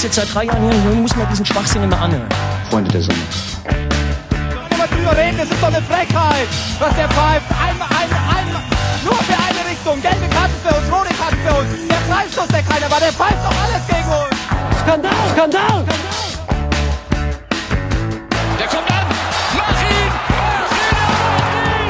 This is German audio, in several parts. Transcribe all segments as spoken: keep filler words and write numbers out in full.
jetzt seit drei Jahren hier und muss mir diesen Schwachsinn immer anhören. Freunde der Sonne. Immer drüber reden, das ist doch eine Frechheit, was der pfeift. Einmal, einmal, einmal, nur für eine Richtung. Gelbe Karten für uns, rote Karten für uns. Der Freistoß, der keiner war, der pfeift doch alles gegen uns. Skandal, Skandal! Der kommt an, mach ihn! Mach ihn!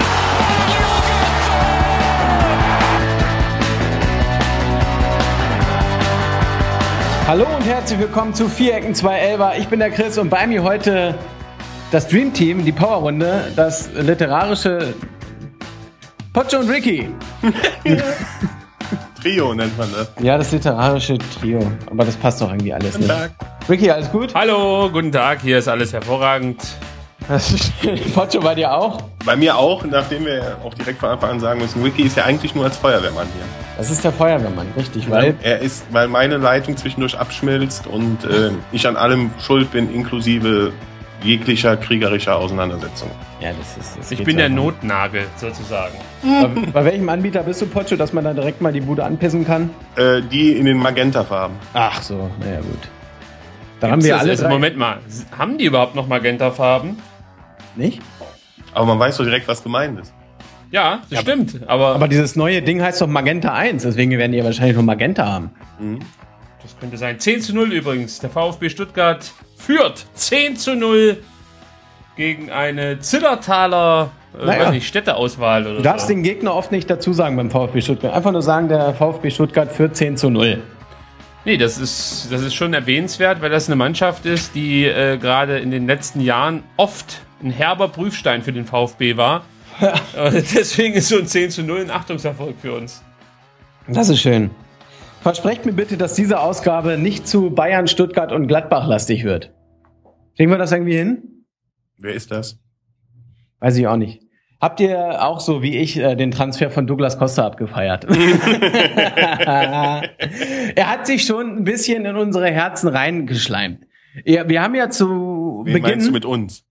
Hallo und herzlich willkommen zu Vierecken zwei Elfer. Ich bin der Chris und bei mir heute das Dream Team, die Powerrunde, das literarische Pocho und Ricky. Trio nennt man das. Ja, das literarische Trio. Aber das passt doch irgendwie alles nicht. Ricky, alles gut? Hallo, guten Tag, hier ist alles hervorragend. Pocho, bei dir auch? Bei mir auch, nachdem wir auch direkt von Anfang an sagen müssen, Ricky ist ja eigentlich nur als Feuerwehrmann hier. Das ist der Feuerwehrmann, richtig, weil... Er ist, weil meine Leitung zwischendurch abschmilzt und äh, ich an allem schuld bin, inklusive jeglicher kriegerischer Auseinandersetzung. Ja, das ist... Das Ich geht bin so. der Notnagel, sozusagen. Bei, bei welchem Anbieter bist du, Pocho, dass man da direkt mal die Bude anpissen kann? Äh, die in den Magentafarben. Ach so, naja gut. Da haben Gibt's wir das alle jetzt? drei... Moment mal, haben die überhaupt noch Magentafarben? Nicht? Aber man weiß doch direkt, was gemeint ist. Ja, das stimmt, aber, Aber dieses neue Ding heißt doch Magenta eins, deswegen werden die ja wahrscheinlich nur Magenta haben. das könnte sein. zehn zu null übrigens. Der VfB Stuttgart führt zehn zu null gegen eine Zillertaler äh, Naja. weiß nicht, Städteauswahl oder Du darfst so. den Gegner oft nicht dazu sagen beim VfB Stuttgart. Einfach nur sagen, der VfB Stuttgart führt zehn zu null. Nee, das ist, das ist schon erwähnenswert, weil das eine Mannschaft ist, die äh, gerade in den letzten Jahren oft ein herber Prüfstein für den VfB war. Äh, deswegen ist so ein zehn zu null ein Achtungserfolg für uns. Das ist schön. Versprecht mir bitte, dass diese Ausgabe nicht zu Bayern, Stuttgart und Gladbach lastig wird. Kriegen wir das irgendwie hin? Wer ist das? Weiß ich auch nicht. Habt ihr auch so wie ich äh, den Transfer von Douglas Costa abgefeiert? Er hat sich schon ein bisschen in unsere Herzen reingeschleimt. Ja, wir haben ja zu Wen Beginn... meinst du mit uns?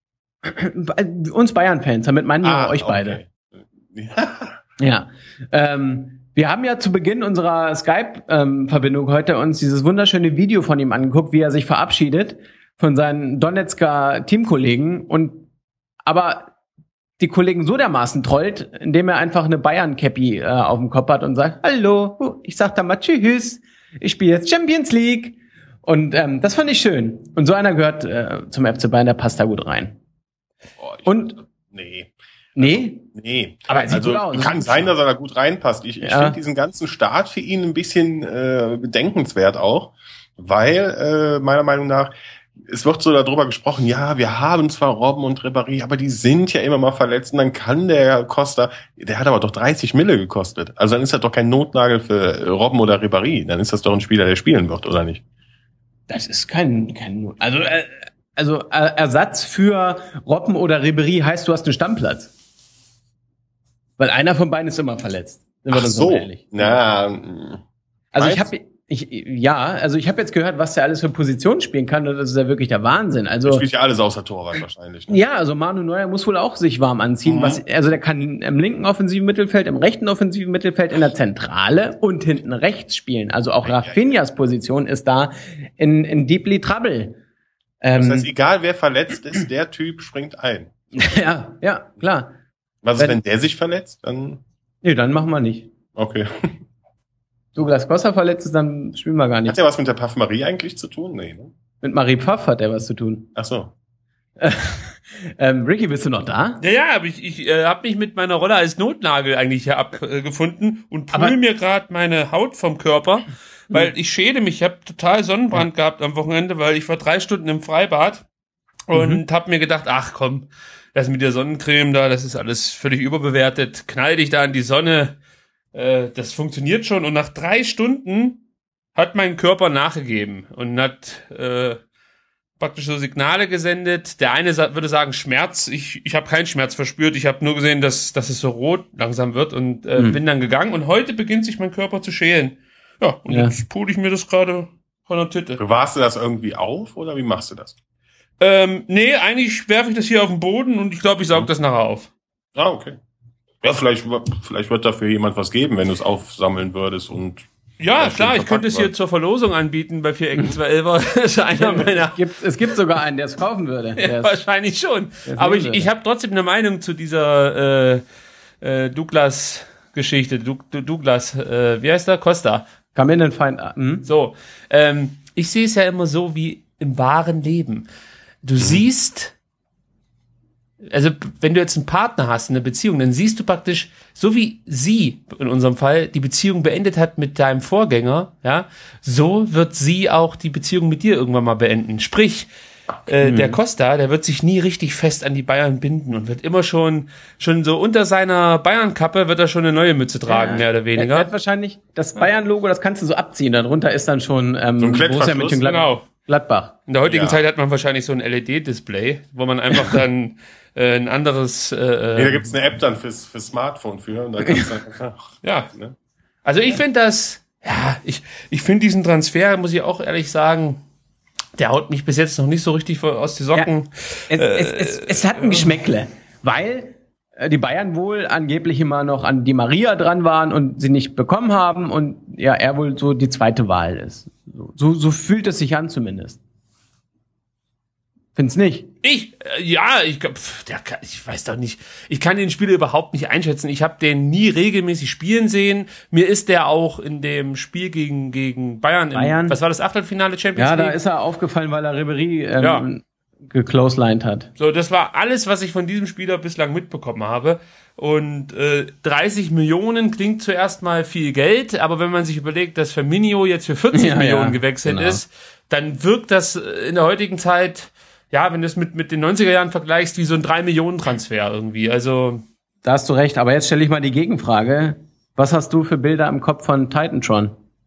uns Bayern-Fans, damit meinen wir Ah, euch okay. beide. Ja. Ja. Ähm, wir haben ja zu Beginn unserer Skype-Verbindung heute uns dieses wunderschöne Video von ihm angeguckt, wie er sich verabschiedet von seinen Donetsker Teamkollegen und aber die Kollegen so dermaßen trollt, indem er einfach eine Bayern-Cappy äh, auf dem Kopf hat und sagt, hallo, ich sag da mal tschüss, ich spiele jetzt Champions League. Und ähm, das fand ich schön. Und so einer gehört äh, zum F C Bayern, der passt da gut rein. Oh, ich, Und Nee. nee, Nee. aber er sieht Also gut aus. kann sein, dass er da gut reinpasst. Ich, ich Ja. finde diesen ganzen Start für ihn ein bisschen äh, bedenkenswert auch, weil äh, meiner Meinung nach, es wird so darüber gesprochen, ja, wir haben zwar Robben und Ribéry, aber die sind ja immer mal verletzt und dann kann der Costa, der hat aber doch dreißig Mille gekostet. Also dann ist das doch kein Notnagel für Robben oder Ribéry, dann ist das doch ein Spieler, der spielen wird, oder nicht? Das ist kein, kein also, äh, also äh, Ersatz für Robben oder Ribéry heißt, du hast einen Stammplatz. Weil einer von beiden ist immer verletzt. Sind wir Ach uns so, mal ehrlich. na, mh. Also ich meinst habe ich ja, also ich habe jetzt gehört, was der alles für Positionen spielen kann, und das ist ja wirklich der Wahnsinn. der Also spielt ja alles außer Torwart wahrscheinlich. Ne? ja, also Manu Neuer muss wohl auch sich warm anziehen. Mhm. Was, also der kann im linken offensiven Mittelfeld, im rechten offensiven Mittelfeld, in der Zentrale und hinten rechts spielen. Also auch Rafinhas Position ist da in, in deeply trouble. Das Ähm, heißt, egal wer verletzt ist, der Typ springt ein. ja, ja, klar. Was ist, Wenn- wenn der sich verletzt? Dann, Nee, dann machen wir nicht. okay. Douglas Costa verletzt ist, dann spielen wir gar Hat nicht. ja was mit der Parfümerie eigentlich zu tun? Nee, ne? Mit Marie Pfaff hat er was zu tun. Ach so. Ähm, Ricky, bist du noch da? Ja, ja, aber ich, ich äh, habe mich mit meiner Rolle als Notnagel eigentlich hier abgefunden und pul Aber- mir gerade meine Haut vom Körper, weil ich schäde mich. Ich habe total Sonnenbrand gehabt am Wochenende, weil ich war drei Stunden im Freibad und habe mir gedacht, ach komm, das mit der Sonnencreme da, das ist alles völlig überbewertet. Knall dich da in die Sonne, äh, das funktioniert schon. Und nach drei Stunden hat mein Körper nachgegeben und hat äh, praktisch so Signale gesendet. Der eine sa- würde sagen Schmerz. Ich, ich habe keinen Schmerz verspürt. Ich habe nur gesehen, dass, dass es so rot langsam wird und äh, Hm. bin dann gegangen. Und heute beginnt sich mein Körper zu schälen. Ja, und Ja. jetzt pule ich mir das gerade von der Titte. Bewahrst du das irgendwie auf oder wie machst du das? Ähm, nee, eigentlich werfe ich das hier auf den Boden und ich glaube, ich saug das nachher auf. Ah, okay. Ja, vielleicht, vielleicht wird dafür jemand was geben, wenn du es aufsammeln würdest und Ja, das klar, schön ich könnte es hier verpackt zur Verlosung anbieten bei vier Ecken, zwei Elfer. Das ist einer meiner. Es gibt, es gibt sogar einen, der es kaufen würde. Der Ja, ist- wahrscheinlich schon. der ist Aber ich, nehmen ich würde. habe trotzdem eine Meinung zu dieser äh, äh, Douglas-Geschichte. Du, du, Douglas, äh, wie heißt der? Costa. Kam in den Feind. ah, Hm? So, ähm, ich sehe es ja immer so wie im wahren Leben. Du siehst, also wenn du jetzt einen Partner hast, eine Beziehung, dann siehst du praktisch, so wie sie in unserem Fall die Beziehung beendet hat mit deinem Vorgänger, ja, so wird sie auch die Beziehung mit dir irgendwann mal beenden. Sprich, äh, der Costa, der wird sich nie richtig fest an die Bayern binden und wird immer schon, schon so unter seiner Bayern-Kappe wird er schon eine neue Mütze tragen, mehr oder Er, er weniger. hat wahrscheinlich das Bayern-Logo, das kannst du so abziehen. Darunter ist dann schon ähm, So ein Borussia Klettverschluss, Mönchengladbach. genau. Gladbach. In der heutigen Ja. Zeit hat man wahrscheinlich so ein L E D-Display, wo man einfach dann äh, ein anderes, äh, Nee, da gibt's eine App dann fürs, fürs Smartphone für. Und da kannst du dann, ja. ne? Also ich finde das, ja, ich, ich finde diesen Transfer, muss ich auch ehrlich sagen, der haut mich bis jetzt noch nicht so richtig vor- aus die Socken. Es, es, es, es hat ein Geschmäckle, weil äh, die Bayern wohl angeblich immer noch an die Maria dran waren und sie nicht bekommen haben und ja, er wohl so die zweite Wahl ist. So, so, so fühlt es sich an zumindest. Find's nicht. Ich, äh, ja, ich, glaub, pf, der kann, ich weiß doch nicht, ich kann den Spieler überhaupt nicht einschätzen. Ich habe den nie regelmäßig spielen sehen. Mir ist der auch in dem Spiel gegen gegen Bayern, Bayern? Im, was war das, Achtelfinale Champions Ja, League? da ist er aufgefallen, weil er Ribery ähm, Ja. gecloselined hat. So, das war alles, was ich von diesem Spieler bislang mitbekommen habe. Und äh, dreißig Millionen klingt zuerst mal viel Geld, aber wenn man sich überlegt, dass Firmino jetzt für vierzig Ja, Millionen ja, gewechselt genau. ist, dann wirkt das äh, in der heutigen Zeit, ja, wenn du es mit, mit den neunziger Jahren vergleichst, wie so ein drei Millionen Transfer irgendwie. Also, Da hast du recht, aber jetzt stelle ich mal die Gegenfrage. Was hast du für Bilder im Kopf von Titantron?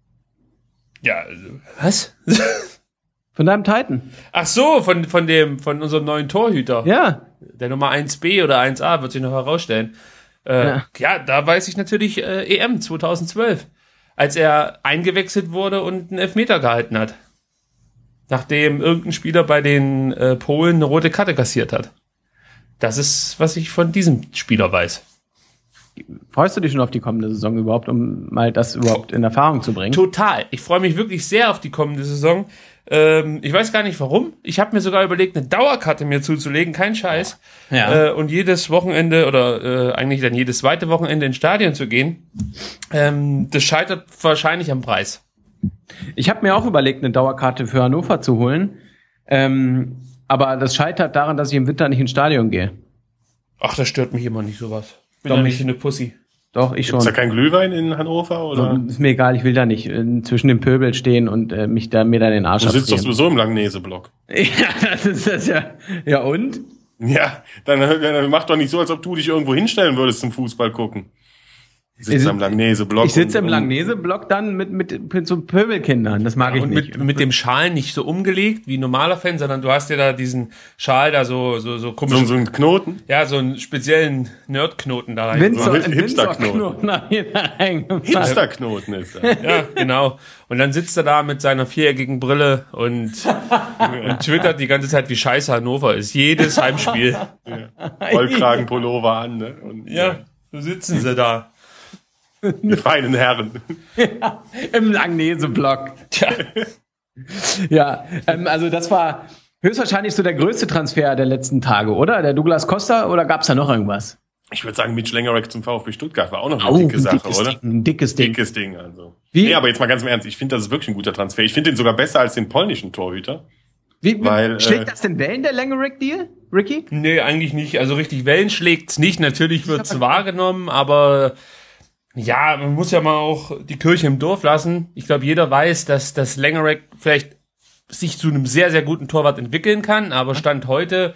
ja, also, was? Von deinem Titan? Ach so, von, von dem, von unserem neuen Torhüter. Ja. Der Nummer eins B oder eins A wird sich noch herausstellen. Äh, ja. Ja. ja, da weiß ich natürlich äh, E M zweitausendzwölf, als er eingewechselt wurde und einen Elfmeter gehalten hat. Nachdem irgendein Spieler bei den äh, Polen eine rote Karte kassiert hat. Das ist, was ich von diesem Spieler weiß. Freust du dich schon auf die kommende Saison überhaupt, um mal das überhaupt in Erfahrung zu bringen? Total. Ich freue mich wirklich sehr auf die kommende Saison. Ähm, ich weiß gar nicht warum. Ich habe mir sogar überlegt, eine Dauerkarte mir zuzulegen, kein Scheiß. Ja. Äh, und jedes Wochenende oder äh, eigentlich dann jedes zweite Wochenende ins Stadion zu gehen. Ähm, das scheitert wahrscheinlich am Preis. Ich habe mir auch überlegt, eine Dauerkarte für Hannover zu holen. Ähm, aber das scheitert daran, dass ich im Winter nicht ins Stadion gehe. Ach, das stört mich immer nicht sowas. Bin Doch ja nicht nicht. eine Pussy. Doch, ich schon. Ist da kein Glühwein in Hannover? Oder? So, ist mir egal, ich will da nicht äh, zwischen dem Pöbel stehen und äh, mich da mir da den Arsch Du sitzt doch abfrieren. sowieso im Langnese-Block. Ja, das ist das ja. Ja und? Ja, dann, dann mach doch nicht so, als ob du dich irgendwo hinstellen würdest zum Fußball gucken. Du sitzt Ich- am Langnese-Block. Ich sitze und- im Langnese-Block dann mit, mit, mit so Pöbelkindern. Das mag ich Und nicht. mit, mit dem Schal nicht so umgelegt wie ein normaler Fan, sondern du hast ja da diesen Schal da so, so, so komisch. So, so ein Knoten. Ja, so einen speziellen Nerdknoten da rein. Winzer, so ein ein Hipster-Knoten. Winzerknoten da hineingemacht. Hipster-Knoten ist das. Ja, genau. Und dann sitzt er da mit seiner viereckigen Brille und, und twittert die ganze Zeit, wie scheiße Hannover ist. Jedes Heimspiel. Rollkragenpullover an, ne? Und, Ja, so sitzen sie da. Die feinen Herren. Im Langnese-Block. Tja, Ja, ähm, also das war höchstwahrscheinlich so der größte Transfer der letzten Tage, oder? Der Douglas Costa, oder gab's da noch irgendwas? Ich würde sagen, Mitch Langerack zum VfB Stuttgart war auch noch eine Au, dicke ein Sache, dickes oder? Ding, ein dickes Ding. Dickes Ding, also. Wie? Nee, aber jetzt mal ganz im Ernst. Ich finde, das ist wirklich ein guter Transfer. Ich finde den sogar besser als den polnischen Torhüter. Wie, wie Weil, schlägt äh, das denn Wellen, der Langerack-Deal, Ricky? nee, eigentlich nicht. Also richtig Wellen schlägt's nicht. Natürlich wird's wahrgenommen, aber ja, man muss ja mal auch die Kirche im Dorf lassen. Ich glaube, jeder weiß, dass das Langerack vielleicht sich zu einem sehr, sehr guten Torwart entwickeln kann, aber Stand heute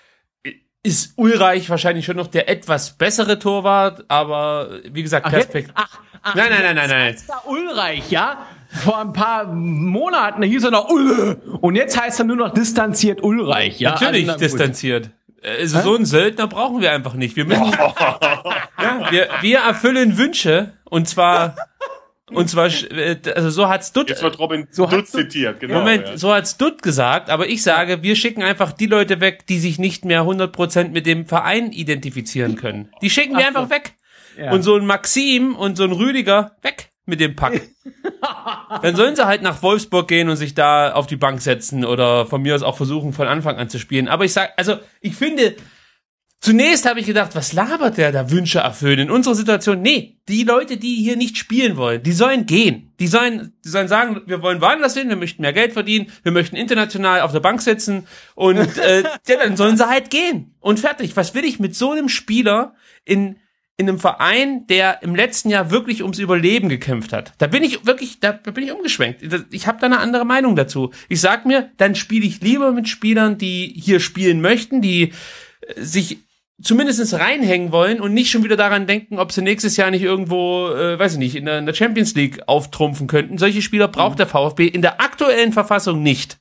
ist Ulreich wahrscheinlich schon noch der etwas bessere Torwart, aber wie gesagt, Ach, jetzt, Perspekt- ach, ach, Nein, nein, nein, nein, nein. Jetzt heißt er Ulreich, ja? Vor ein paar Monaten hieß er noch Ulle. Und jetzt heißt er nur noch distanziert Ulreich, ja? Natürlich Also, na gut. distanziert. Also so einen Söldner brauchen wir einfach nicht. Wir müssen, ja, wir, wir erfüllen Wünsche und zwar, und zwar, äh, also so hat's Dutt, Jetzt wird Robin So Dutt hast du- zitiert, genau. Moment, ja. so hat's Dutt gesagt, aber ich sage, wir schicken einfach die Leute weg, die sich nicht mehr hundert Prozent mit dem Verein identifizieren können. Die schicken wir Ach so. einfach weg. Ja. Und so ein Maxim und so ein Rüdiger, weg mit dem Pack. Dann sollen sie halt nach Wolfsburg gehen und sich da auf die Bank setzen oder von mir aus auch versuchen, von Anfang an zu spielen. Aber ich sag, also ich finde, zunächst habe ich gedacht, was labert der da, Wünsche erfüllen? In unserer Situation, nee, die Leute, die hier nicht spielen wollen, die sollen gehen. Die sollen, die sollen sagen, wir wollen woanders hin, wir möchten mehr Geld verdienen, wir möchten international auf der Bank sitzen und äh, ja, dann sollen sie halt gehen. Und fertig. Was will ich mit so einem Spieler in in einem Verein, der im letzten Jahr wirklich ums Überleben gekämpft hat? Da bin ich wirklich, da bin ich umgeschwenkt. Ich habe da eine andere Meinung dazu. Ich sag mir, dann spiele ich lieber mit Spielern, die hier spielen möchten, die sich zumindest reinhängen wollen und nicht schon wieder daran denken, ob sie nächstes Jahr nicht irgendwo, äh, weiß ich nicht, in der, in der Champions League auftrumpfen könnten. Solche Spieler braucht der VfB in der aktuellen Verfassung nicht.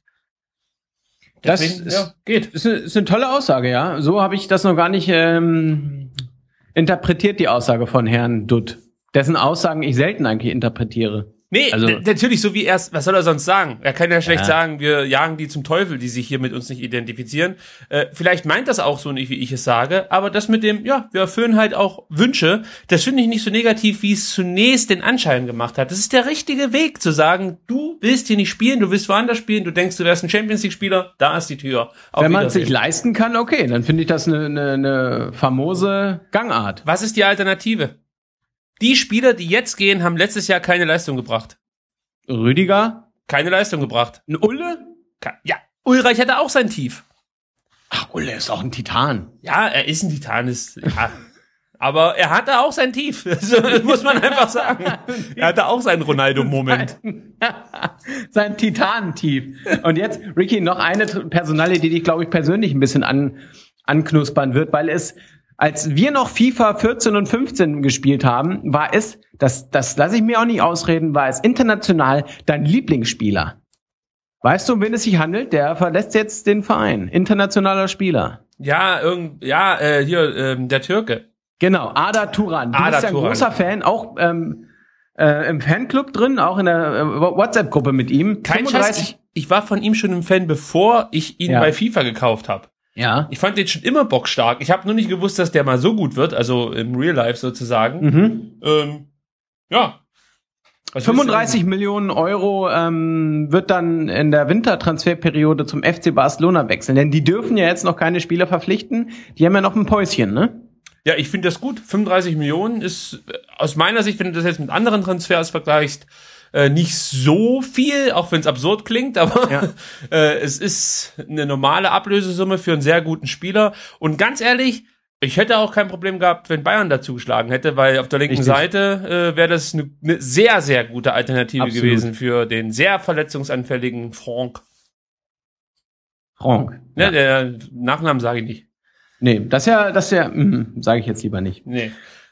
Das Deswegen, ist, ja, geht. Ist, eine, ist eine tolle Aussage, ja. So habe ich das noch gar nicht ähm, interpretiert, die Aussage von Herrn Dutt. Dessen Aussagen ich selten eigentlich interpretiere. Nee, also, n- natürlich, so wie er es, was soll er sonst sagen? Er kann ja schlecht Ja. sagen, wir jagen die zum Teufel, die sich hier mit uns nicht identifizieren. Äh, vielleicht meint das auch so nicht, wie ich es sage, aber das mit dem, ja, wir erfüllen halt auch Wünsche, das finde ich nicht so negativ, wie es zunächst den Anschein gemacht hat. Das ist der richtige Weg, zu sagen, du willst hier nicht spielen, du willst woanders spielen, du denkst, du wärst ein Champions-League-Spieler, da ist die Tür. Auf wenn man es sich Wiedersehen. leisten kann, okay, dann finde ich das eine, eine, eine famose Gangart. Was ist die Alternative? Die Spieler, die jetzt gehen, haben letztes Jahr keine Leistung gebracht. Rüdiger? Keine Leistung gebracht. Ein Ulle? Ke- Ja, Ulreich hatte auch sein Tief. Ach, Ulle ist auch ein Titan. Ja, er ist ein Titan, ist, ja. Aber er hatte auch sein Tief. Also, das muss man einfach sagen. Er hatte auch seinen Ronaldo-Moment. Sein Titanentief. Und jetzt, Ricky, noch eine Personalie, die dich, glaube ich, persönlich ein bisschen an, anknuspern wird, weil es, als wir noch FIFA vierzehn und fünfzehn gespielt haben, war es, das, das lasse ich mir auch nicht ausreden, war es international dein Lieblingsspieler. Weißt du, um wen es sich handelt? Der verlässt jetzt den Verein. Internationaler Spieler. Ja, irgend, ja, äh, hier, ähm, der Türke. Genau, Ada Turan. Du Ada bist ja ein Turan. großer Fan, auch ähm, äh, im Fanclub drin, auch in der äh, WhatsApp-Gruppe mit ihm. Kein Scheiß, ich, ich war von ihm schon ein Fan, bevor ich ihn Ja. bei FIFA gekauft habe. Ja. Ich fand den schon immer bockstark. Ich habe nur nicht gewusst, dass der mal so gut wird, also im Real Life sozusagen. Mhm. Ähm, ja. Was fünfunddreißig Millionen Euro ähm, wird dann in der Wintertransferperiode zum F C Barcelona wechseln, denn die dürfen ja jetzt noch keine Spieler verpflichten. Die haben ja noch ein Päuschen, ne? Ja, ich finde das gut. fünfunddreißig Millionen ist äh, aus meiner Sicht, wenn du das jetzt mit anderen Transfers vergleichst, äh, nicht so viel, auch wenn es absurd klingt, aber Ja. äh, es ist eine normale Ablösesumme für einen sehr guten Spieler. Und ganz ehrlich, ich hätte auch kein Problem gehabt, wenn Bayern dazu geschlagen hätte, weil auf der linken Richtig. Seite äh, wäre das eine ne sehr, sehr gute Alternative Absolut. gewesen für den sehr verletzungsanfälligen Franck. Franck. Ne, Ja. der Nachnamen sage ich nicht. Nee, das ist ja, das ist ja, sage ich jetzt lieber nicht. Nee.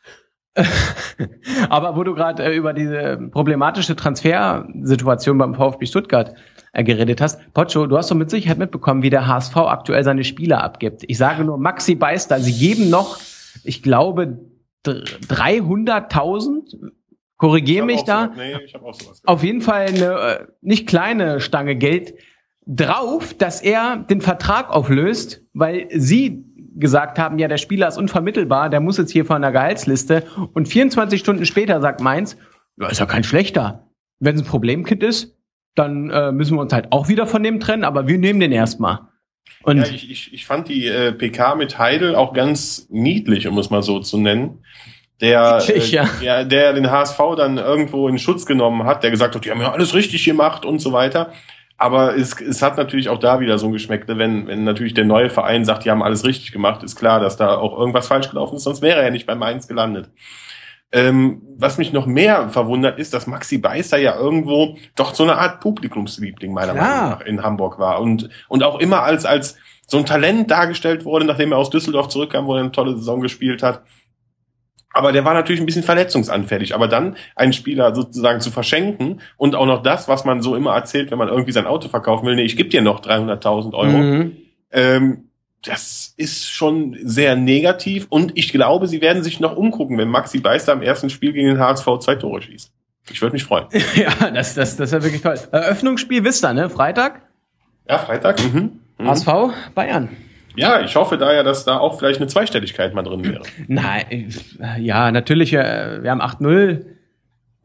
Aber wo du gerade äh, über diese problematische Transfersituation beim VfB Stuttgart äh, geredet hast, Pocho, du hast doch mit Sicherheit mitbekommen, wie der H S V aktuell seine Spieler abgibt. Ich sage nur Maxi Beister, sie geben noch, ich glaube, dreihunderttausend, korrigiere mich da, So, nee, ich hab auch sowas. auf jeden Fall eine äh, nicht kleine Stange Geld drauf, dass er den Vertrag auflöst, weil sie gesagt haben, ja, der Spieler ist unvermittelbar, der muss jetzt hier von der Gehaltsliste. Und vierundzwanzig Stunden später sagt Mainz, ja, ist ja kein schlechter. Wenn es ein Problemkind ist, dann äh, müssen wir uns halt auch wieder von dem trennen, aber wir nehmen den erstmal. Und Ja, ich, ich, ich fand die äh, P K mit Heidel auch ganz niedlich, um es mal so zu nennen. Der, Niedlich, äh, ja. der, der den H S V dann irgendwo in Schutz genommen hat, der gesagt hat, die haben ja alles richtig gemacht und so weiter. Aber es, es hat natürlich auch da wieder so ein Geschmäckle, wenn, wenn natürlich der neue Verein sagt, die haben alles richtig gemacht, ist klar, dass da auch irgendwas falsch gelaufen ist, sonst wäre er ja nicht bei Mainz gelandet. Ähm, was mich noch mehr verwundert ist, dass Maxi Beister ja irgendwo doch so eine Art Publikumsliebling meiner Klar. Meinung nach in Hamburg war und, und auch immer als, als so ein Talent dargestellt wurde, nachdem er aus Düsseldorf zurückkam, wo er eine tolle Saison gespielt hat. Aber der war natürlich ein bisschen verletzungsanfällig. Aber dann einen Spieler sozusagen zu verschenken und auch noch das, was man so immer erzählt, wenn man irgendwie sein Auto verkaufen will, nee, ich gebe dir noch dreihunderttausend Euro, Mhm. ähm, das ist schon sehr negativ. Und ich glaube, sie werden sich noch umgucken, wenn Maxi Beister am ersten Spiel gegen den H S V zwei Tore schießt. Ich würde mich freuen. ja, das, das, das ist ja wirklich toll. Eröffnungsspiel Vista, ne? Freitag? Ja, Freitag. Mhm. Mhm. H S V, Bayern. Ja, ich hoffe da ja, dass da auch vielleicht eine Zweistelligkeit mal drin wäre. Nein, äh, ja, natürlich, äh, wir haben acht null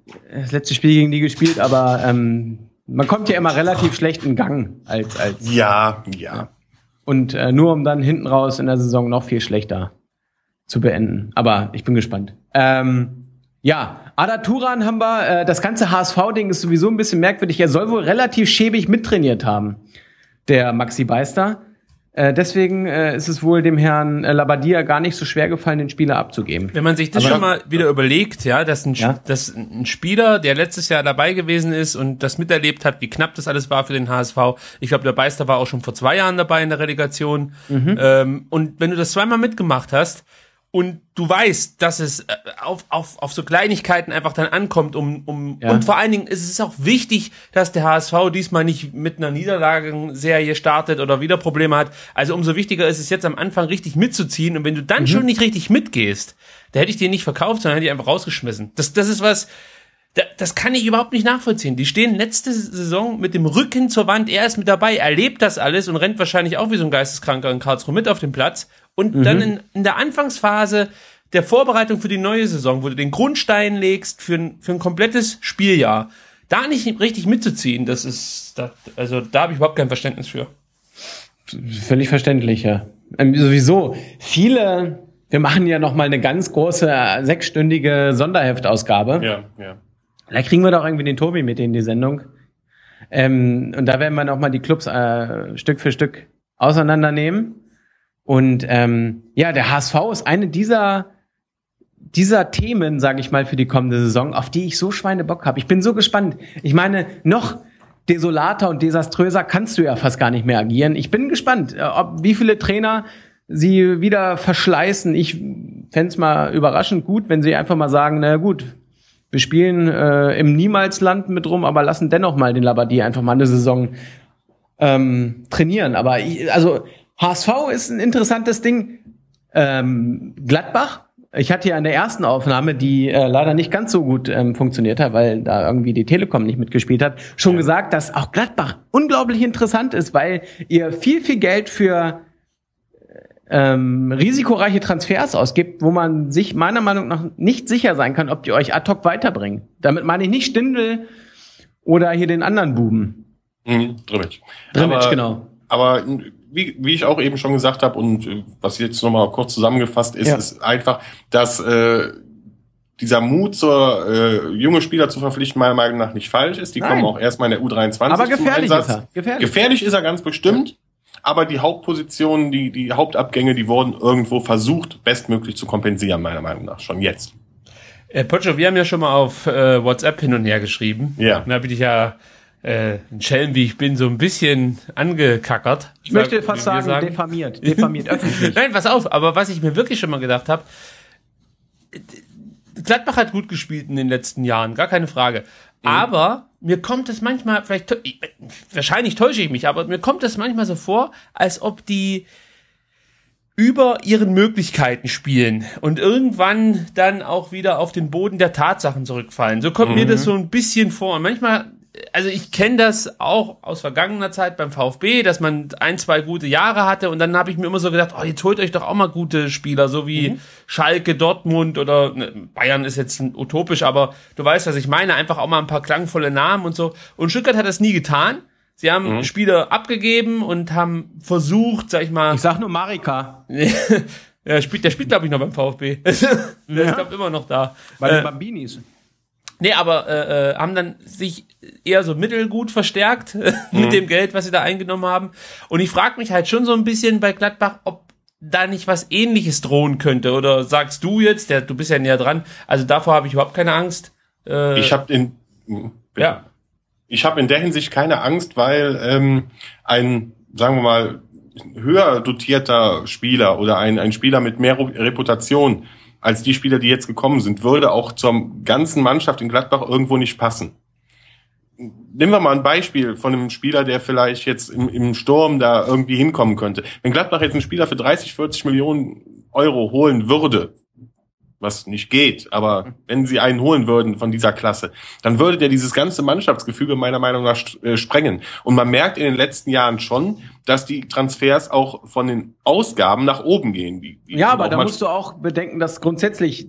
das letzte Spiel gegen die gespielt, aber ähm, man kommt ja immer relativ schlecht in Gang als als Ja, ja. und äh, nur um dann hinten raus in der Saison noch viel schlechter zu beenden. Aber ich bin gespannt. Ähm, ja, Arda Turan haben wir. Äh, das ganze H S V-Ding ist sowieso ein bisschen merkwürdig. Er soll wohl relativ schäbig mittrainiert haben, der Maxi Beister. Äh, deswegen äh, ist es wohl dem Herrn äh, Labbadia gar nicht so schwer gefallen, den Spieler abzugeben. Wenn man sich das Aber schon mal wieder überlegt, ja, dass ein, Ja. dass ein Spieler, der letztes Jahr dabei gewesen ist und das miterlebt hat, wie knapp das alles war für den H S V. Ich glaube, der Beister war auch schon vor zwei Jahren dabei in der Relegation. Mhm. Ähm, und wenn du das zweimal mitgemacht hast und du weißt, dass es äh, auf, auf, auf so Kleinigkeiten einfach dann ankommt, um, um Ja. und vor allen Dingen ist es auch wichtig, dass der H S V diesmal nicht mit einer Niederlagenserie startet oder wieder Probleme hat. Also umso wichtiger ist es jetzt am Anfang richtig mitzuziehen und wenn du dann mhm. schon nicht richtig mitgehst, da hätte ich dir nicht verkauft, sondern hätte ich einfach rausgeschmissen. Das, das ist was, da, das kann ich überhaupt nicht nachvollziehen. Die stehen letzte Saison mit dem Rücken zur Wand, er ist mit dabei, er lebt das alles und rennt wahrscheinlich auch wie so ein Geisteskranker in Karlsruhe mit auf den Platz. Und mhm. dann in, in der Anfangsphase der Vorbereitung für die neue Saison, wo du den Grundstein legst für ein, für ein komplettes Spieljahr, da nicht richtig mitzuziehen, das ist, da, also da habe ich überhaupt kein Verständnis für. Völlig verständlich, ja. Ähm, sowieso, viele, wir machen ja noch mal eine ganz große äh, sechsstündige Sonderheftausgabe. Ja, ja. Da kriegen wir doch irgendwie den Tobi mit in die Sendung. Ähm, und da werden wir noch mal die Clubs äh, Stück für Stück auseinandernehmen. Und ähm, ja, der H S V ist eine dieser dieser Themen, sage ich mal, für die kommende Saison, auf die ich so Schweinebock habe. Ich bin so gespannt. Ich meine, noch desolater und desaströser kannst du ja fast gar nicht mehr agieren. Ich bin gespannt, ob wie viele Trainer sie wieder verschleißen. Ich fänd's mal überraschend gut, wenn sie einfach mal sagen, na gut, wir spielen äh, im Niemalsland mit rum, aber lassen dennoch mal den Labbadia einfach mal eine Saison ähm, trainieren. Aber ich, also H S V ist ein interessantes Ding. Ähm, Gladbach, ich hatte ja in der ersten Aufnahme, die äh, leider nicht ganz so gut ähm, funktioniert hat, weil da irgendwie die Telekom nicht mitgespielt hat, schon ja. gesagt, dass auch Gladbach unglaublich interessant ist, weil ihr viel, viel Geld für ähm, risikoreiche Transfers ausgibt, wo man sich meiner Meinung nach nicht sicher sein kann, ob die euch ad hoc weiterbringen. Damit meine ich nicht Stindl oder hier den anderen Buben. Mhm, Drimmitsch. Drimmitsch, aber, genau. Aber wie, wie ich auch eben schon gesagt habe und äh, was jetzt nochmal kurz zusammengefasst ist, ja. ist einfach, dass äh, dieser Mut, zur äh, junge Spieler zu verpflichten, meiner Meinung nach nicht falsch ist. Die Nein. kommen auch erstmal in der U dreiundzwanzig aber gefährlich zum Einsatz. ist er. Gefährlich. Gefährlich ist er ganz bestimmt. Aber die Hauptpositionen, die, die Hauptabgänge, die wurden irgendwo versucht, bestmöglich zu kompensieren, meiner Meinung nach, schon jetzt. Äh, Pocho, wir haben ja schon mal auf äh, WhatsApp hin und her geschrieben. Ja. Da bin ich ja äh, ein Schelm, wie ich bin, so ein bisschen angekackert. Ich möchte fast sagen, sagen, diffamiert. Diffamiert, öffentlich. Nein, pass auf, aber was ich mir wirklich schon mal gedacht habe, Gladbach hat gut gespielt in den letzten Jahren, gar keine Frage. Mhm. Aber mir kommt es manchmal, vielleicht, wahrscheinlich täusche ich mich, aber mir kommt es manchmal so vor, als ob die über ihren Möglichkeiten spielen und irgendwann dann auch wieder auf den Boden der Tatsachen zurückfallen. So kommt mhm. mir das so ein bisschen vor. Und manchmal, also ich kenne das auch aus vergangener Zeit beim VfB, dass man ein, zwei gute Jahre hatte und dann habe ich mir immer so gedacht, oh, jetzt holt euch doch auch mal gute Spieler, so wie mhm. Schalke, Dortmund oder ne, Bayern ist jetzt utopisch, aber du weißt, was ich meine, einfach auch mal ein paar klangvolle Namen und so. Und Stuttgart hat das nie getan. Sie haben mhm. Spieler abgegeben und haben versucht, sag ich mal... Ich sag nur Marika. ja, spielt, der spielt, glaube ich, noch beim VfB. der ja. ist, glaube ich, immer noch da. Bei äh, den Bambinis. Nee, aber äh, haben dann sich eher so mittelgut verstärkt mhm. mit dem Geld, was sie da eingenommen haben. Und ich frage mich halt schon so ein bisschen bei Gladbach, ob da nicht was Ähnliches drohen könnte. Oder sagst du jetzt, der, du bist ja näher dran, also davor habe ich überhaupt keine Angst. Äh, ich habe in... Ja. Ich habe in der Hinsicht keine Angst, weil ähm, ein, sagen wir mal, höher dotierter Spieler oder ein, ein Spieler mit mehr Reputation als die Spieler, die jetzt gekommen sind, würde auch zur ganzen Mannschaft in Gladbach irgendwo nicht passen. Nehmen wir mal ein Beispiel von einem Spieler, der vielleicht jetzt im, im Sturm da irgendwie hinkommen könnte. Wenn Gladbach jetzt einen Spieler für dreißig, vierzig Millionen Euro holen würde, was nicht geht, aber wenn sie einen holen würden von dieser Klasse, dann würde der dieses ganze Mannschaftsgefüge meiner Meinung nach äh, sprengen. Und man merkt in den letzten Jahren schon, dass die Transfers auch von den Ausgaben nach oben gehen. Die, die ja, aber da musst du auch bedenken, dass grundsätzlich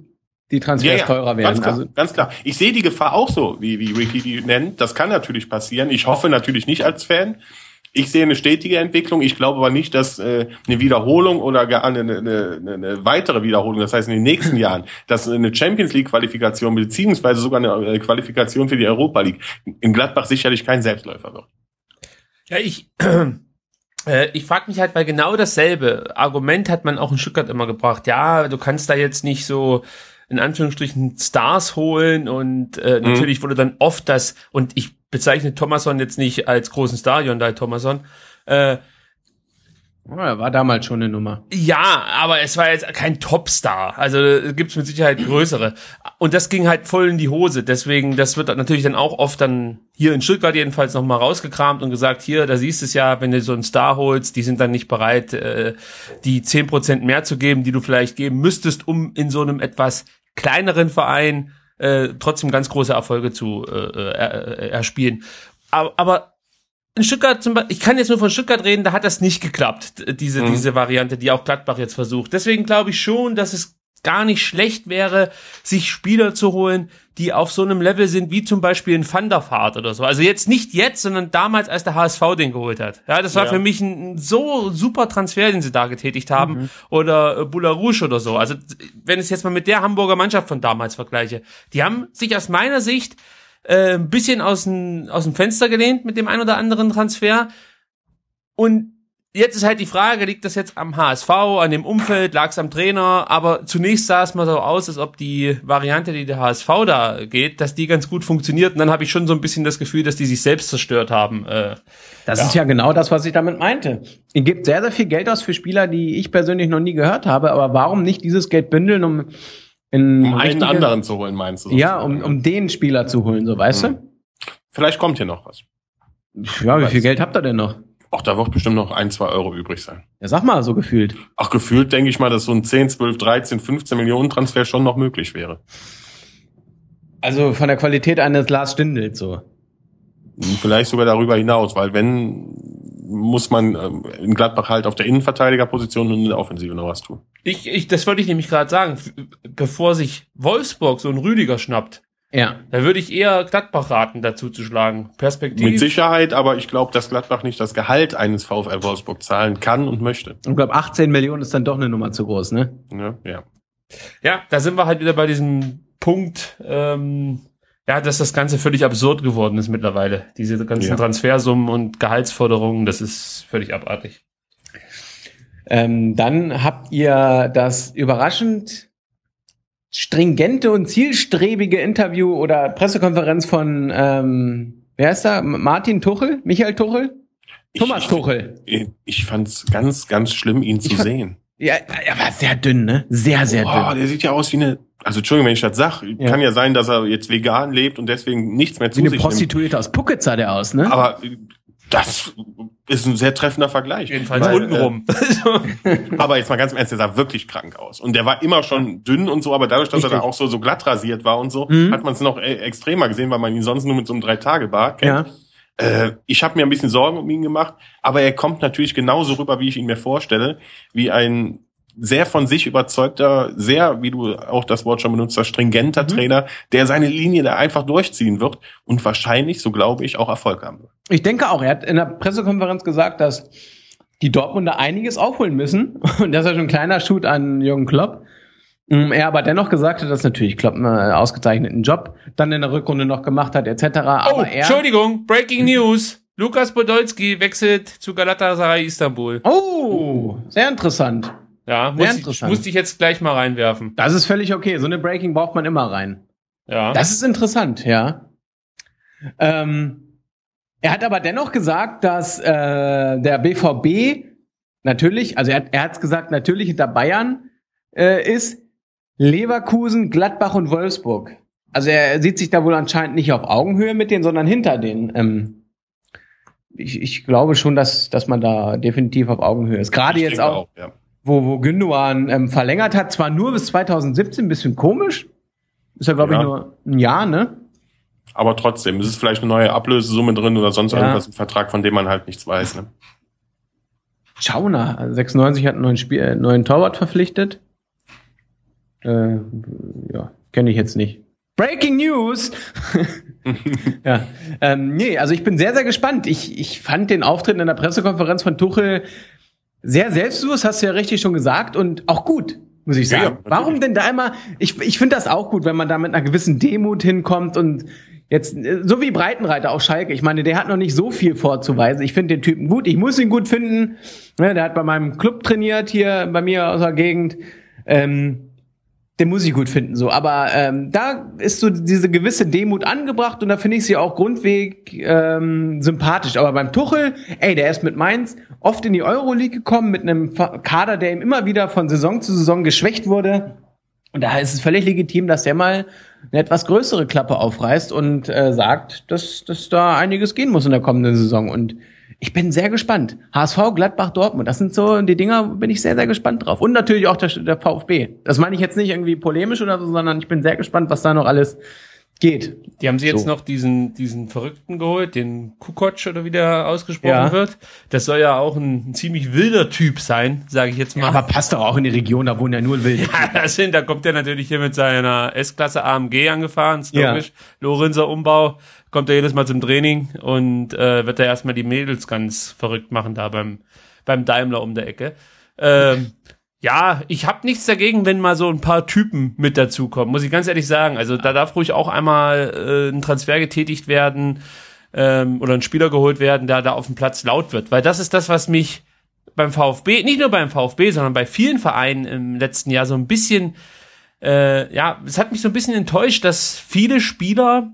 die Transfers Ja, ja, teurer werden. Ganz klar, Also, ganz klar. Ich sehe die Gefahr auch so, wie, wie Ricky die nennt. Das kann natürlich passieren. Ich hoffe natürlich nicht als Fan. Ich sehe eine stetige Entwicklung. Ich glaube aber nicht, dass äh, eine Wiederholung oder gar eine, eine, eine, eine weitere Wiederholung, das heißt in den nächsten Jahren, dass eine Champions League Qualifikation beziehungsweise sogar eine äh, Qualifikation für die Europa League in Gladbach sicherlich kein Selbstläufer wird. Ja, ich, äh, ich frage mich halt, weil genau dasselbe Argument hat man auch in Stuttgart immer gebracht. Ja, du kannst da jetzt nicht so in Anführungsstrichen Stars holen und äh, Mhm. natürlich wurde dann oft das, und ich bezeichne Thomasson jetzt nicht als großen Star, Hyundai Thomasson, äh, oh, er war damals schon eine Nummer. ja, aber es war jetzt kein Topstar. Also äh, gibt's mit Sicherheit größere. Und das ging halt voll in die Hose. Deswegen, das wird natürlich dann auch oft dann hier in Stuttgart jedenfalls nochmal rausgekramt und gesagt, hier, da siehst du es ja, wenn du so einen Star holst, die sind dann nicht bereit, äh, die zehn Prozent mehr zu geben, die du vielleicht geben müsstest, um in so einem etwas kleineren Verein äh, trotzdem ganz große Erfolge zu äh, äh, erspielen. Aber, aber in Stuttgart zum Beispiel, ich kann jetzt nur von Stuttgart reden, da hat das nicht geklappt, diese, Mhm. diese Variante, die auch Gladbach jetzt versucht. Deswegen glaube ich schon, dass es gar nicht schlecht wäre, sich Spieler zu holen, die auf so einem Level sind, wie zum Beispiel ein Van der Vaart oder so. Also jetzt nicht jetzt, sondern damals, als der H S V den geholt hat. Ja, das war Ja. für mich ein, ein so super Transfer, den sie da getätigt haben. Mhm. Oder äh, Boularouche oder so. Also wenn ich es jetzt mal mit der Hamburger Mannschaft von damals vergleiche, die haben sich aus meiner Sicht äh, ein bisschen aus dem, aus dem Fenster gelehnt mit dem ein oder anderen Transfer. Und jetzt ist halt die Frage, liegt das jetzt am H S V, an dem Umfeld, lag es am Trainer? Aber zunächst sah es mal so aus, als ob die Variante, die der H S V da geht, dass die ganz gut funktioniert. Und dann habe ich schon so ein bisschen das Gefühl, dass die sich selbst zerstört haben. Äh, Das Ja. ist ja genau das, was ich damit meinte. Ihr gebt sehr, sehr viel Geld aus für Spieler, die ich persönlich noch nie gehört habe, aber warum nicht dieses Geld bündeln, um in Um einen richtige- anderen zu holen, meinst du? Ja, um, um den Spieler zu holen, so, weißt Mhm. Vielleicht kommt hier noch was. du? Ja, wie viel Geld habt ihr denn noch? Auch da wird bestimmt noch ein, zwei Euro übrig sein. Ja, sag mal, so gefühlt. Ach, gefühlt denke ich mal, dass so ein zehn, zwölf, dreizehn, fünfzehn Millionen Transfer schon noch möglich wäre. Also von der Qualität eines Lars Stindls, so. Vielleicht sogar darüber hinaus, weil wenn, muss man ähm, in Gladbach halt auf der Innenverteidigerposition und in der Offensive noch was tun. ich, ich, das wollte ich nämlich gerade sagen. F- Bevor sich Wolfsburg so einen Rüdiger schnappt, Ja. da würde ich eher Gladbach raten, dazu zu schlagen. Perspektiv. Mit Sicherheit, aber ich glaube, dass Gladbach nicht das Gehalt eines VfL Wolfsburg zahlen kann und möchte. Und ich glaube, achtzehn Millionen ist dann doch eine Nummer zu groß, ne? Ja, ja. Ja, da sind wir halt wieder bei diesem Punkt, ähm, ja, dass das Ganze völlig absurd geworden ist mittlerweile. Diese ganzen Ja. Transfersummen und Gehaltsforderungen, das ist völlig abartig. Ähm, dann habt ihr das überraschend stringente und zielstrebige Interview oder Pressekonferenz von, ähm, wer ist da? M- Martin Tuchel? Michael Tuchel? Thomas ich, Tuchel. Ich, ich fand's ganz, ganz schlimm, ihn zu Ich fand- sehen. Ja, er war sehr dünn, ne? Sehr, sehr Boah, dünn. der sieht ja aus wie eine, also Entschuldigung, wenn ich das sag, Ja. kann ja sein, dass er jetzt vegan lebt und deswegen nichts mehr Wie zu eine sich nimmt. Prostituierte aus Puckitz sah der aus, ne? Aber das ist ein sehr treffender Vergleich. Jedenfalls Weil, untenrum. Äh, aber jetzt mal ganz im Ernst, der sah wirklich krank aus. Und der war immer schon dünn und so, aber dadurch, dass er Richtig. dann auch so, so glatt rasiert war und so, Mhm. hat man es noch äh, extremer gesehen, weil man ihn sonst nur mit so einem Drei-Tage-Bart kennt. Ja. Äh, ich habe mir ein bisschen Sorgen um ihn gemacht, aber er kommt natürlich genauso rüber, wie ich ihn mir vorstelle, wie ein sehr von sich überzeugter, sehr, wie du auch das Wort schon benutzt hast, stringenter Mhm. Trainer, der seine Linie da einfach durchziehen wird und wahrscheinlich, so glaube ich, auch Erfolg haben wird. Ich denke auch. Er hat in der Pressekonferenz gesagt, dass die Dortmunder einiges aufholen müssen. Und das ist ja schon ein kleiner Shoot an Jürgen Klopp. Ähm, Er aber dennoch gesagt hat, dass natürlich Klopp einen ausgezeichneten Job dann in der Rückrunde noch gemacht hat, et cetera. Oh, Aber er, Entschuldigung, Breaking News. Lukas Podolski wechselt zu Galatasaray Istanbul. oh, sehr interessant. Ja, Sehr muss ich, interessant. musste ich jetzt gleich mal reinwerfen. Das ist völlig okay. So eine Breaking braucht man immer rein. Ja. Das ist interessant, ja. Ähm, er hat aber dennoch gesagt, dass äh, der B V B natürlich, also er, er hat es gesagt, natürlich hinter Bayern äh, ist Leverkusen, Gladbach und Wolfsburg. Also er sieht sich da wohl anscheinend nicht auf Augenhöhe mit denen, sondern hinter denen. Ähm, ich, ich glaube schon, dass, dass man da definitiv auf Augenhöhe ist. Gerade Ich jetzt denke auch, ja. wo, wo Gündogan ähm, verlängert hat, zwar nur bis zwanzig siebzehn, ein bisschen komisch. Ist ja, glaube Ja. ich, nur ein Jahr, ne? Aber trotzdem, es ist vielleicht eine neue Ablösesumme drin oder sonst Ja. irgendwas im Vertrag, von dem man halt nichts weiß. Ne? Schauner, also sechsundneunzig hat einen neuen, Spiel, äh, neuen Torwart verpflichtet. Äh, ja, kenne ich jetzt nicht. Breaking News! ja, ähm, nee, also ich bin sehr, sehr gespannt. Ich, ich fand den Auftritt in der Pressekonferenz von Tuchel sehr selbstbewusst, hast du ja richtig schon gesagt, und auch gut, muss ich sagen. Ja, ja, warum denn da immer, ich, ich finde das auch gut, wenn man da mit einer gewissen Demut hinkommt und jetzt, so wie Breitenreiter auf Schalke, ich meine, der hat noch nicht so viel vorzuweisen. Ich finde den Typen gut, ich muss ihn gut finden. Ja, der hat bei meinem Club trainiert hier bei mir aus der Gegend. Ähm, den muss ich gut finden, so. Aber ähm, da ist so diese gewisse Demut angebracht und da finde ich sie auch grundweg ähm, sympathisch. Aber beim Tuchel, ey, der ist mit Mainz oft in die Euroleague gekommen mit einem Kader, der ihm immer wieder von Saison zu Saison geschwächt wurde. Und daher ist es völlig legitim, dass der mal eine etwas größere Klappe aufreißt und äh, sagt, dass, dass da einiges gehen muss in der kommenden Saison. Und ich bin sehr gespannt. H S V, Gladbach, Dortmund, das sind so die Dinger, bin ich sehr, sehr gespannt drauf. Und natürlich auch der, der VfB. Das meine ich jetzt nicht irgendwie polemisch oder so, sondern ich bin sehr gespannt, was da noch alles geht. Die haben sie jetzt so. noch diesen diesen Verrückten geholt, den Kukoc oder wie der ausgesprochen ja. wird. Das soll ja auch ein, ein ziemlich wilder Typ sein, sage ich jetzt mal. Ja, aber passt doch auch in die Region, da wohnen ja nur wilde. Ja, das sind, da kommt er natürlich hier mit seiner S-Klasse A M G angefahren, ist logisch. Ja. Lorenzer Umbau, kommt er jedes Mal zum Training und äh, wird da erstmal die Mädels ganz verrückt machen da beim beim Daimler um der Ecke. Ähm, Ja, ich habe nichts dagegen, wenn mal so ein paar Typen mit dazukommen, muss ich ganz ehrlich sagen. Also da darf ruhig auch einmal äh, ein Transfer getätigt werden ähm, oder ein Spieler geholt werden, der da auf dem Platz laut wird. Weil das ist das, was mich beim VfB, nicht nur beim VfB, sondern bei vielen Vereinen im letzten Jahr so ein bisschen, äh, ja, es hat mich so ein bisschen enttäuscht, dass viele Spieler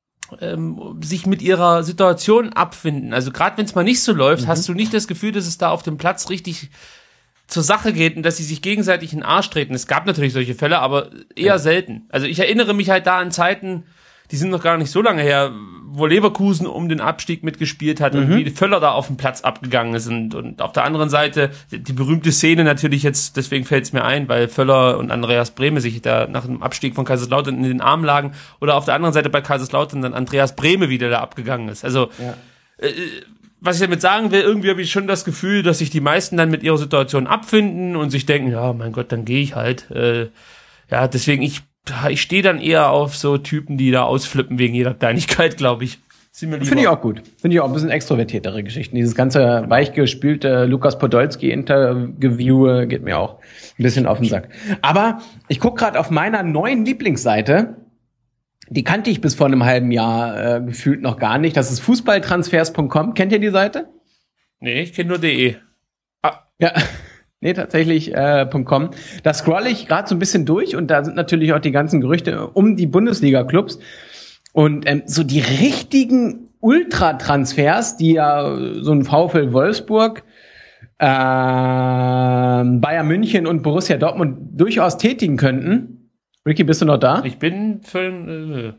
ähm, sich mit ihrer Situation abfinden. Also gerade wenn es mal nicht so läuft, mhm. hast du nicht das Gefühl, dass es da auf dem Platz richtig zur Sache geht und dass sie sich gegenseitig in den Arsch treten. Es gab natürlich solche Fälle, aber eher ja. selten. Also ich erinnere mich halt da an Zeiten, die sind noch gar nicht so lange her, wo Leverkusen um den Abstieg mitgespielt hat mhm. und wie Völler da auf dem Platz abgegangen sind. Und auf der anderen Seite die berühmte Szene natürlich jetzt, deswegen fällt es mir ein, weil Völler und Andreas Brehme sich da nach dem Abstieg von Kaiserslautern in den Arm lagen oder auf der anderen Seite bei Kaiserslautern dann Andreas Brehme wieder da abgegangen ist. Also ja. äh, was ich damit sagen will, irgendwie habe ich schon das Gefühl, dass sich die meisten dann mit ihrer Situation abfinden und sich denken, ja, mein Gott, dann gehe ich halt. Äh, ja, deswegen, ich ich stehe dann eher auf so Typen, die da ausflippen wegen jeder Kleinigkeit, glaube ich. Finde ich auch gut. Finde ich auch ein bisschen extrovertiertere Geschichten. Dieses ganze weichgespülte Lukas Podolski-Interview geht mir auch ein bisschen auf den Sack. Aber ich gucke gerade auf meiner neuen Lieblingsseite. Die kannte ich bis vor einem halben Jahr äh, gefühlt noch gar nicht. Das ist fußballtransfers punkt com. Kennt ihr die Seite? Nee, ich kenne nur de. Ah. Ja, nee, tatsächlich äh, .com. Da scrolle ich gerade so ein bisschen durch und da sind natürlich auch die ganzen Gerüchte um die Bundesliga-Clubs. Und ähm, so die richtigen Ultra-Transfers, die ja so ein VfL Wolfsburg, äh, Bayern München und Borussia Dortmund durchaus tätigen könnten. Ricky, bist du noch da? Ich bin für äh.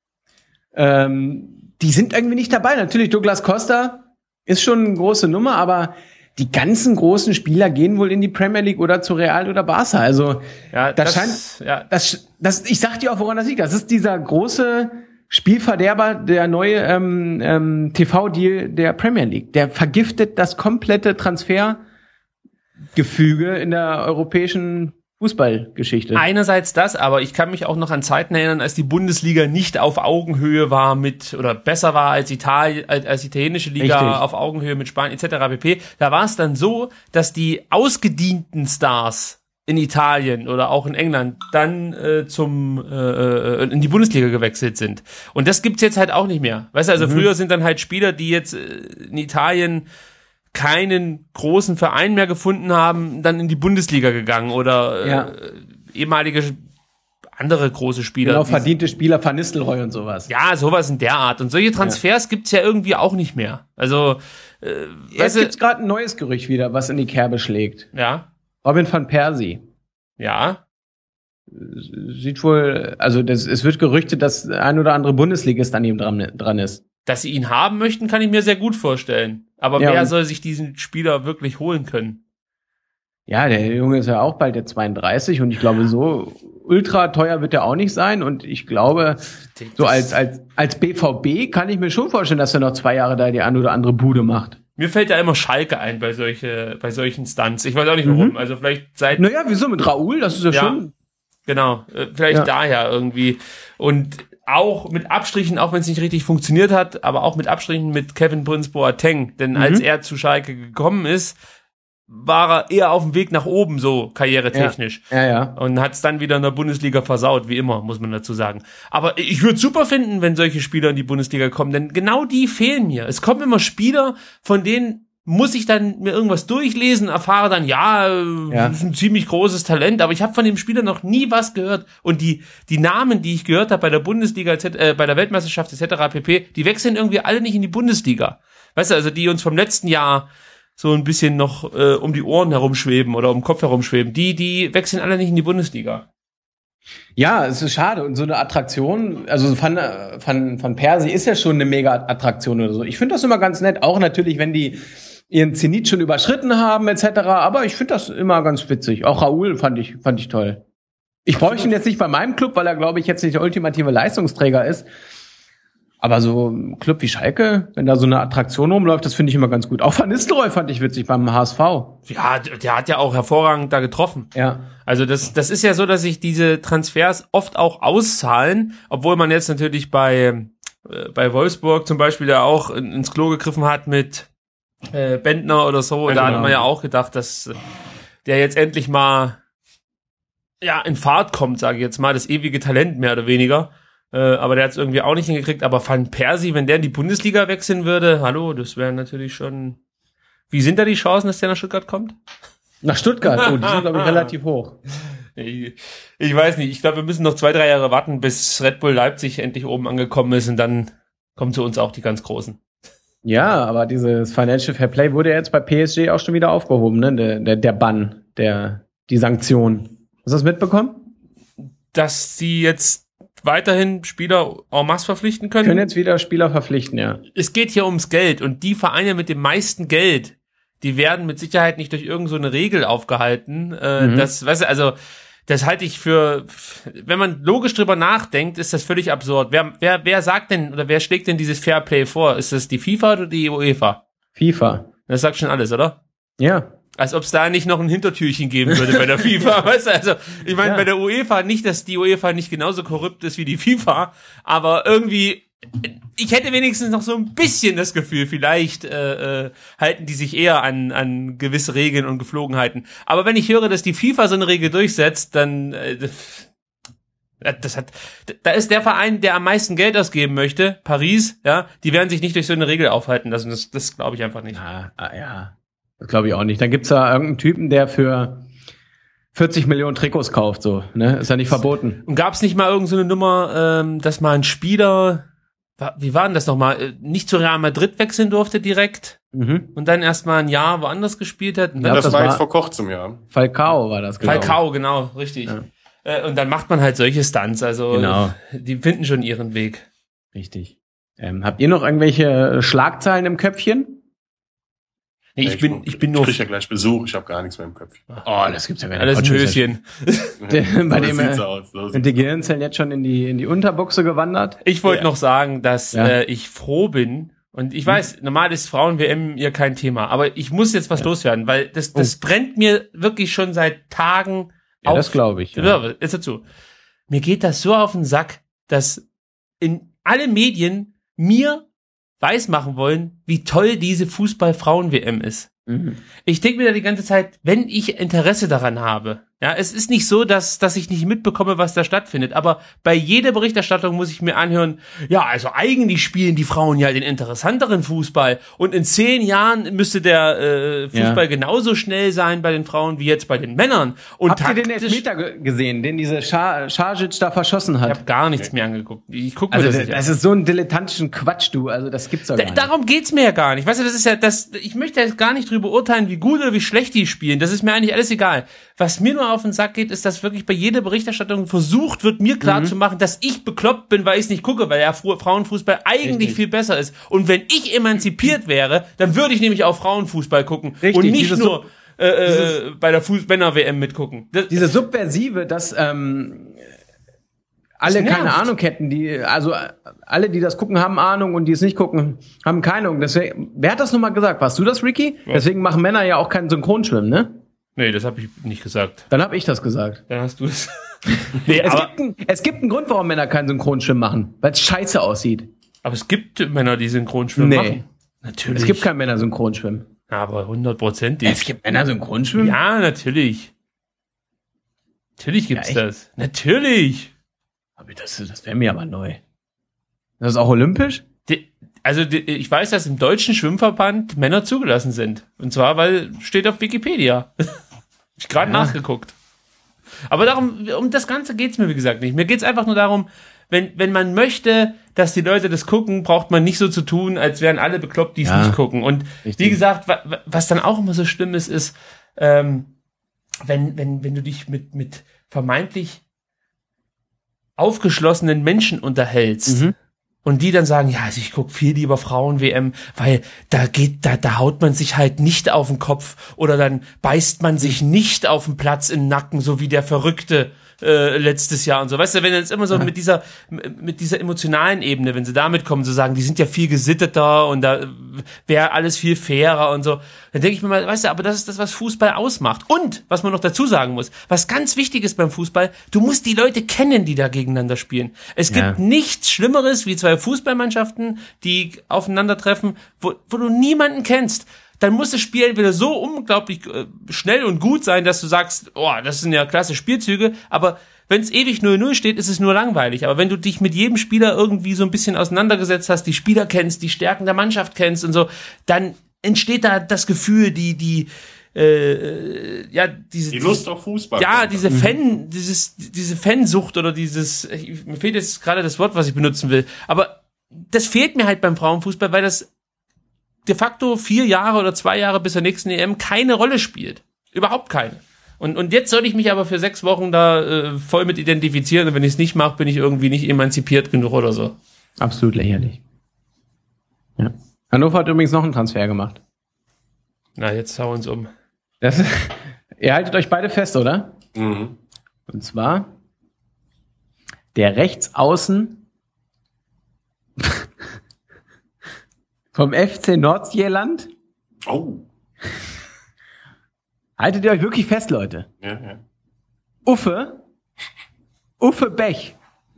ähm, die sind irgendwie nicht dabei. Natürlich, Douglas Costa ist schon eine große Nummer, aber die ganzen großen Spieler gehen wohl in die Premier League oder zu Real oder Barca. Also ja, das, das scheint, ja. das, das, ich sag dir auch, woran das liegt. Das ist dieser große Spielverderber, der neue ähm, ähm, T V-Deal der Premier League. Der vergiftet das komplette Transfergefüge in der europäischen Fußballgeschichte. Einerseits das, aber ich kann mich auch noch an Zeiten erinnern, als die Bundesliga nicht auf Augenhöhe war mit, oder besser war als Italien, als die italienische Liga Richtig. auf Augenhöhe mit Spanien et cetera pp. Da war es dann so, dass die ausgedienten Stars in Italien oder auch in England dann äh, zum äh, in die Bundesliga gewechselt sind. Und das gibt's jetzt halt auch nicht mehr. Weißt du, also mhm. früher sind dann halt Spieler, die jetzt äh, in Italien keinen großen Verein mehr gefunden haben, dann in die Bundesliga gegangen oder ja. äh, ehemalige andere große Spieler. Genau, verdiente Spieler, Van Nistelrooy und sowas. Ja, sowas in der Art. Und solche Transfers ja. gibt's ja irgendwie auch nicht mehr. Also äh, jetzt gibt's gerade ein neues Gerücht wieder, was in die Kerbe schlägt. Ja. Robin van Persie. Ja. Sieht wohl, also das, es wird gerüchtet, dass ein oder andere Bundesligist an ihm dran, dran ist. Dass sie ihn haben möchten, kann ich mir sehr gut vorstellen. Aber ja, wer soll sich diesen Spieler wirklich holen können? Ja, der Junge ist ja auch bald der zweiunddreißig und ich glaube, so ultra teuer wird er auch nicht sein. Und ich glaube, so als, als, als B V B kann ich mir schon vorstellen, dass er noch zwei Jahre da die eine oder andere Bude macht. Mir fällt da immer Schalke ein bei solche, bei solchen Stunts. Ich weiß auch nicht warum. Mhm. Also vielleicht seit. Naja, wieso mit Raoul? Das ist ja, ja. schon. Genau, äh, vielleicht Ja. daher irgendwie. Und auch mit Abstrichen, auch wenn es nicht richtig funktioniert hat, aber auch mit Abstrichen mit Kevin Prince Boateng. Denn Mhm. als er zu Schalke gekommen ist, war er eher auf dem Weg nach oben, so karrieretechnisch. Ja, ja. Und hat es dann wieder in der Bundesliga versaut, wie immer, muss man dazu sagen. Aber ich würde super finden, wenn solche Spieler in die Bundesliga kommen, denn genau die fehlen mir. Es kommen immer Spieler, von denen muss ich dann mir irgendwas durchlesen, erfahre dann, ja, Ja. das ist ein ziemlich großes Talent, aber ich habe von dem Spieler noch nie was gehört. Und die die Namen, die ich gehört habe bei der Bundesliga, äh, bei der Weltmeisterschaft et cetera pp., die wechseln irgendwie alle nicht in die Bundesliga. Weißt du, also die uns vom letzten Jahr so ein bisschen noch äh, um die Ohren herumschweben oder um den Kopf herumschweben, die die wechseln alle nicht in die Bundesliga. Ja, es ist schade. Und so eine Attraktion, also Van, Van, Van Persie ist ja schon eine Mega-Attraktion oder so. Ich finde das immer ganz nett, auch natürlich, wenn die ihren Zenit schon überschritten haben, et cetera. Aber ich finde das immer ganz witzig. Auch Raoul fand ich, fand ich toll. Ich bräuchte ihn jetzt nicht bei meinem Club, weil er, glaube ich, jetzt nicht der ultimative Leistungsträger ist. Aber so ein Club wie Schalke, wenn da so eine Attraktion rumläuft, das finde ich immer ganz gut. Auch Van Nistelrooy fand ich witzig beim H S V. Ja, der hat ja auch hervorragend da getroffen. Ja. Also das, das ist ja so, dass sich diese Transfers oft auch auszahlen, obwohl man jetzt natürlich bei, äh, bei Wolfsburg zum Beispiel da auch in, ins Klo gegriffen hat mit äh, Bentner oder so. Ja, da genau. hat man ja auch gedacht, dass der jetzt endlich mal ja in Fahrt kommt, sage ich jetzt mal, das ewige Talent mehr oder weniger. Äh, aber der hat es irgendwie auch nicht hingekriegt. Aber Van Persie, wenn der in die Bundesliga wechseln würde, hallo, das wäre natürlich schon... Wie sind da die Chancen, dass der nach Stuttgart kommt? Nach Stuttgart, oh, die sind, glaube ich, relativ hoch. Ich, ich weiß nicht, ich glaube, wir müssen noch zwei, drei Jahre warten, bis Red Bull Leipzig endlich oben angekommen ist und dann kommen zu uns auch die ganz Großen. Ja, aber dieses Financial Fair Play wurde jetzt bei P S G auch schon wieder aufgehoben, ne? Der, der, der Bann, der, die Sanktion. Hast du das mitbekommen? Dass sie jetzt weiterhin Spieler en masse verpflichten können? Können jetzt wieder Spieler verpflichten, ja. Es geht hier ums Geld und die Vereine mit dem meisten Geld, die werden mit Sicherheit nicht durch irgend so eine Regel aufgehalten. Äh, Mhm. Das, weißt du, also das halte ich für, wenn man logisch drüber nachdenkt, ist das völlig absurd. Wer, wer, wer sagt denn oder wer schlägt denn dieses Fairplay vor? Ist das die FIFA oder die UEFA? FIFA. Das sagt schon alles, oder? Ja. Als ob es da nicht noch ein Hintertürchen geben würde bei der FIFA. Weißt du, also ich meine, Ja. bei der UEFA nicht, dass die UEFA nicht genauso korrupt ist wie die FIFA, aber irgendwie, ich hätte wenigstens noch so ein bisschen das Gefühl, vielleicht äh, äh, halten die sich eher an an gewisse Regeln und Geflogenheiten. Aber wenn ich höre, dass die FIFA so eine Regel durchsetzt, dann äh, das hat, da ist der Verein, der am meisten Geld ausgeben möchte, Paris, ja, die werden sich nicht durch so eine Regel aufhalten lassen. Das, das glaube ich einfach nicht. Ja, ah, ja. Das glaube ich auch nicht. Dann gibt's da irgendeinen Typen, der für vierzig Millionen Trikots kauft, so, ne? Ist ja nicht verboten. Und gab es nicht mal irgend so eine Nummer, ähm, dass mal ein Spieler, wa- wie war denn das nochmal, äh, nicht zu Real Madrid wechseln durfte direkt Mhm. und dann erstmal ein Jahr woanders gespielt hat? Und dann Ja, das, das war war- jetzt vor kurzem, ja. Falcao war das, genau. Falcao, genau, richtig. Ja. Äh, und dann macht man halt solche Stunts, also Genau. die finden schon ihren Weg. Richtig. Ähm, habt ihr noch irgendwelche Schlagzeilen im Köpfchen? Nee, ich bin, ich bin nur Ich krieg ja gleich Besuch, ich habe gar nichts mehr im Kopf. Oh, das gibt's ja gar nicht. alles ein Höschen. Der- bei So dem, sieht's äh, aus. So Sind sieht's die Gehirnzellen jetzt schon in die, in die Unterbuchse gewandert? Ich wollte Ja. noch sagen, dass Ja. äh, ich froh bin. Und ich weiß, normal ist Frauen-W M ihr kein Thema. Aber ich muss jetzt was loswerden, weil das, das brennt mir wirklich schon seit Tagen Ja, auf. das glaube ich. Ja. Ja, jetzt dazu. Mir geht das so auf den Sack, dass in alle Medien mir weismachen wollen, wie toll diese Fußball-Frauen-W M ist. Mhm. Ich denke mir da die ganze Zeit, wenn ich Interesse daran habe, ja, es ist nicht so, dass, dass ich nicht mitbekomme, was da stattfindet, aber bei jeder Berichterstattung muss ich mir anhören, ja, also eigentlich spielen die Frauen ja den interessanteren Fußball und in zehn Jahren müsste der äh, Fußball Ja. genauso schnell sein bei den Frauen wie jetzt bei den Männern. Und Habt ihr den taktisch- Elfmeter ge- gesehen, den diese Scha- Schasic da verschossen Ich hat? habe gar nichts mehr angeguckt. Ich gucke mir Also das das, nicht an. das ist so ein dilettantischen Quatsch, du. Also das gibt's doch Da, gar nicht. darum geht's mir ja gar nicht. Weißt du, das ist ja das, ich möchte jetzt gar nicht drüber urteilen, wie gut oder wie schlecht die spielen. Das ist mir eigentlich alles egal. Was mir nur auf den Sack geht, ist, dass wirklich bei jeder Berichterstattung versucht wird, mir klar Mhm. zu machen, dass ich bekloppt bin, weil ich es nicht gucke, weil ja Fu- Frauenfußball eigentlich Richtig. viel besser ist. Und wenn ich emanzipiert wäre, dann würde ich nämlich auch Frauenfußball gucken Richtig, und nicht dieses nur Sub- äh, äh, bei der Fußball-W M mitgucken. Das, Diese Subversive, dass ähm, alle Das nervt. keine Ahnung hätten, die, also äh, alle, die das gucken, haben Ahnung und die es nicht gucken, haben keine Ahnung. Deswegen, wer hat das nochmal gesagt? Warst du das, Ricky? Deswegen machen Männer ja auch keinen Synchronschwimmen, ne? Nee, das habe ich nicht gesagt. Dann habe ich das gesagt. Dann hast du es. Nee, es, gibt ein, es gibt einen Grund, warum Männer keinen Synchronschwimmen machen. Weil es scheiße aussieht. Aber es gibt Männer, die Synchronschwimmen Nee. machen. Natürlich. Es gibt keinen Männer-Synchronschwimmen. Aber hundertprozentig. Es gibt Männer-Synchronschwimmen? Ja, natürlich. Natürlich gibt's Ja, das. Natürlich. Aber das, das wäre mir aber neu. Das ist auch olympisch? Die, also die, ich weiß, dass im deutschen Schwimmverband Männer zugelassen sind. Und zwar, weil steht auf Wikipedia. Ich gerade Ja. nachgeguckt. Aber darum, um das Ganze geht's mir, wie gesagt, nicht. Mir geht's einfach nur darum, wenn, wenn man möchte, dass die Leute das gucken, braucht man nicht so zu tun, als wären alle bekloppt, die es Ja. nicht gucken. Und Richtig. wie gesagt, wa, wa, was dann auch immer so schlimm ist, ist, ähm, wenn, wenn, wenn du dich mit, mit vermeintlich aufgeschlossenen Menschen unterhältst, Mhm. und die dann sagen, ja, also ich guck viel lieber Frauen-W M, weil da geht, da, da haut man sich halt nicht auf den Kopf oder dann beißt man sich nicht auf den Platz in den Nacken, so wie der Verrückte äh, letztes Jahr und so. Weißt du, wenn jetzt immer so mit dieser mit dieser emotionalen Ebene, wenn sie damit kommen, zu sagen, die sind ja viel gesitteter und da wäre alles viel fairer und so, dann denke ich mir mal, weißt du, aber das ist das, was Fußball ausmacht. Und, was man noch dazu sagen muss, was ganz wichtig ist beim Fußball, du musst die Leute kennen, die da gegeneinander spielen. Es Ja. gibt nichts Schlimmeres wie zwei Fußballmannschaften, die aufeinandertreffen, wo, wo du niemanden kennst. Dann muss das Spiel entweder so unglaublich äh, schnell und gut sein, dass du sagst, oh, das sind ja klasse Spielzüge, aber wenn es ewig null null steht, ist es nur langweilig. Aber wenn du dich mit jedem Spieler irgendwie so ein bisschen auseinandergesetzt hast, die Spieler kennst, die Stärken der Mannschaft kennst und so, dann entsteht da das Gefühl, die, die, äh, ja, diese, Die Lust auf Fußball. ja, diese Fan, dieses, diese Fansucht oder dieses, ich, mir fehlt jetzt gerade das Wort, was ich benutzen will, aber das fehlt mir halt beim Frauenfußball, weil das de facto vier Jahre oder zwei Jahre bis zur nächsten E M keine Rolle spielt. Überhaupt keine. Und, und jetzt soll ich mich aber für sechs Wochen da äh, voll mit identifizieren und wenn ich es nicht mache, bin ich irgendwie nicht emanzipiert genug oder so. Absolut lächerlich. Ja. Hannover hat übrigens noch einen Transfer gemacht. Na, jetzt hau uns um. Das, ihr haltet euch beide fest, oder? Mhm. Und zwar der Rechtsaußen vom F C Nordsjælland. Oh. Haltet ihr euch wirklich fest, Leute? Ja, ja. Uffe. Uffe Bech.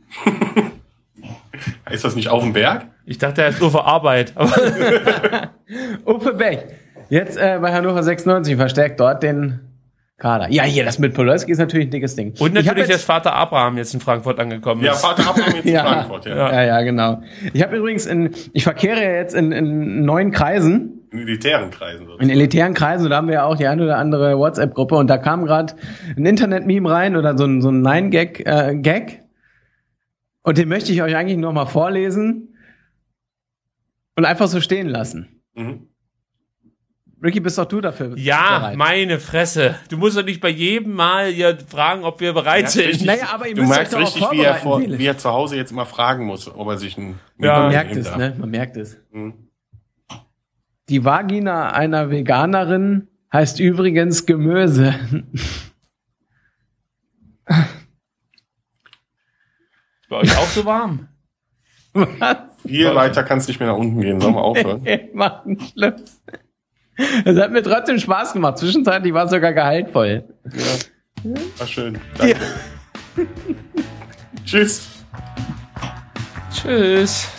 Ist das nicht auf dem Berg? Ich dachte, er ist nur für Arbeit. Aber Uffe Bech. Jetzt äh, bei Hannover sechsundneunzig verstärkt dort den Kader. Ja, hier, das mit Podolski ist natürlich ein dickes Ding. und Ich hab natürlich, dass jetzt, Vater Abraham jetzt in Frankfurt angekommen Ja, ist. Vater Abraham jetzt in Ja. Frankfurt, ja. ja, ja, genau. Ich habe übrigens in, ich verkehre ja jetzt in, in neuen Kreisen, In elitären Kreisen. So. in elitären Kreisen, und da haben wir ja auch die eine oder andere WhatsApp-Gruppe, und da kam gerade ein Internet-Meme rein oder so ein, so ein Nein-Gag, äh, Gag. Und den möchte ich euch eigentlich noch mal vorlesen und einfach so stehen lassen. Mhm. Ricky, bist doch du dafür Ja, bereit? meine Fresse. Du musst doch nicht bei jedem Mal hier fragen, ob wir bereit Ja, sind. richtig. Naja, aber ihr Du müsst euch merkst doch auch richtig, wie er, vorbereiten, vor, Felix. wie er zu Hause jetzt immer fragen muss, ob er sich ein Ja. Man Mikro merkt nehmen es, darf. ne? Man merkt es. Mhm. Die Vagina einer Veganerin heißt übrigens Gemüse. Bei euch auch so warm? Was? Hier weiter kannst du nicht mehr nach unten gehen. Sollen wir aufhören? Macht einen Schluss. Es hat mir trotzdem Spaß gemacht. Zwischenzeitlich war es sogar gehaltvoll. War schön. Danke. Tschüss. Tschüss.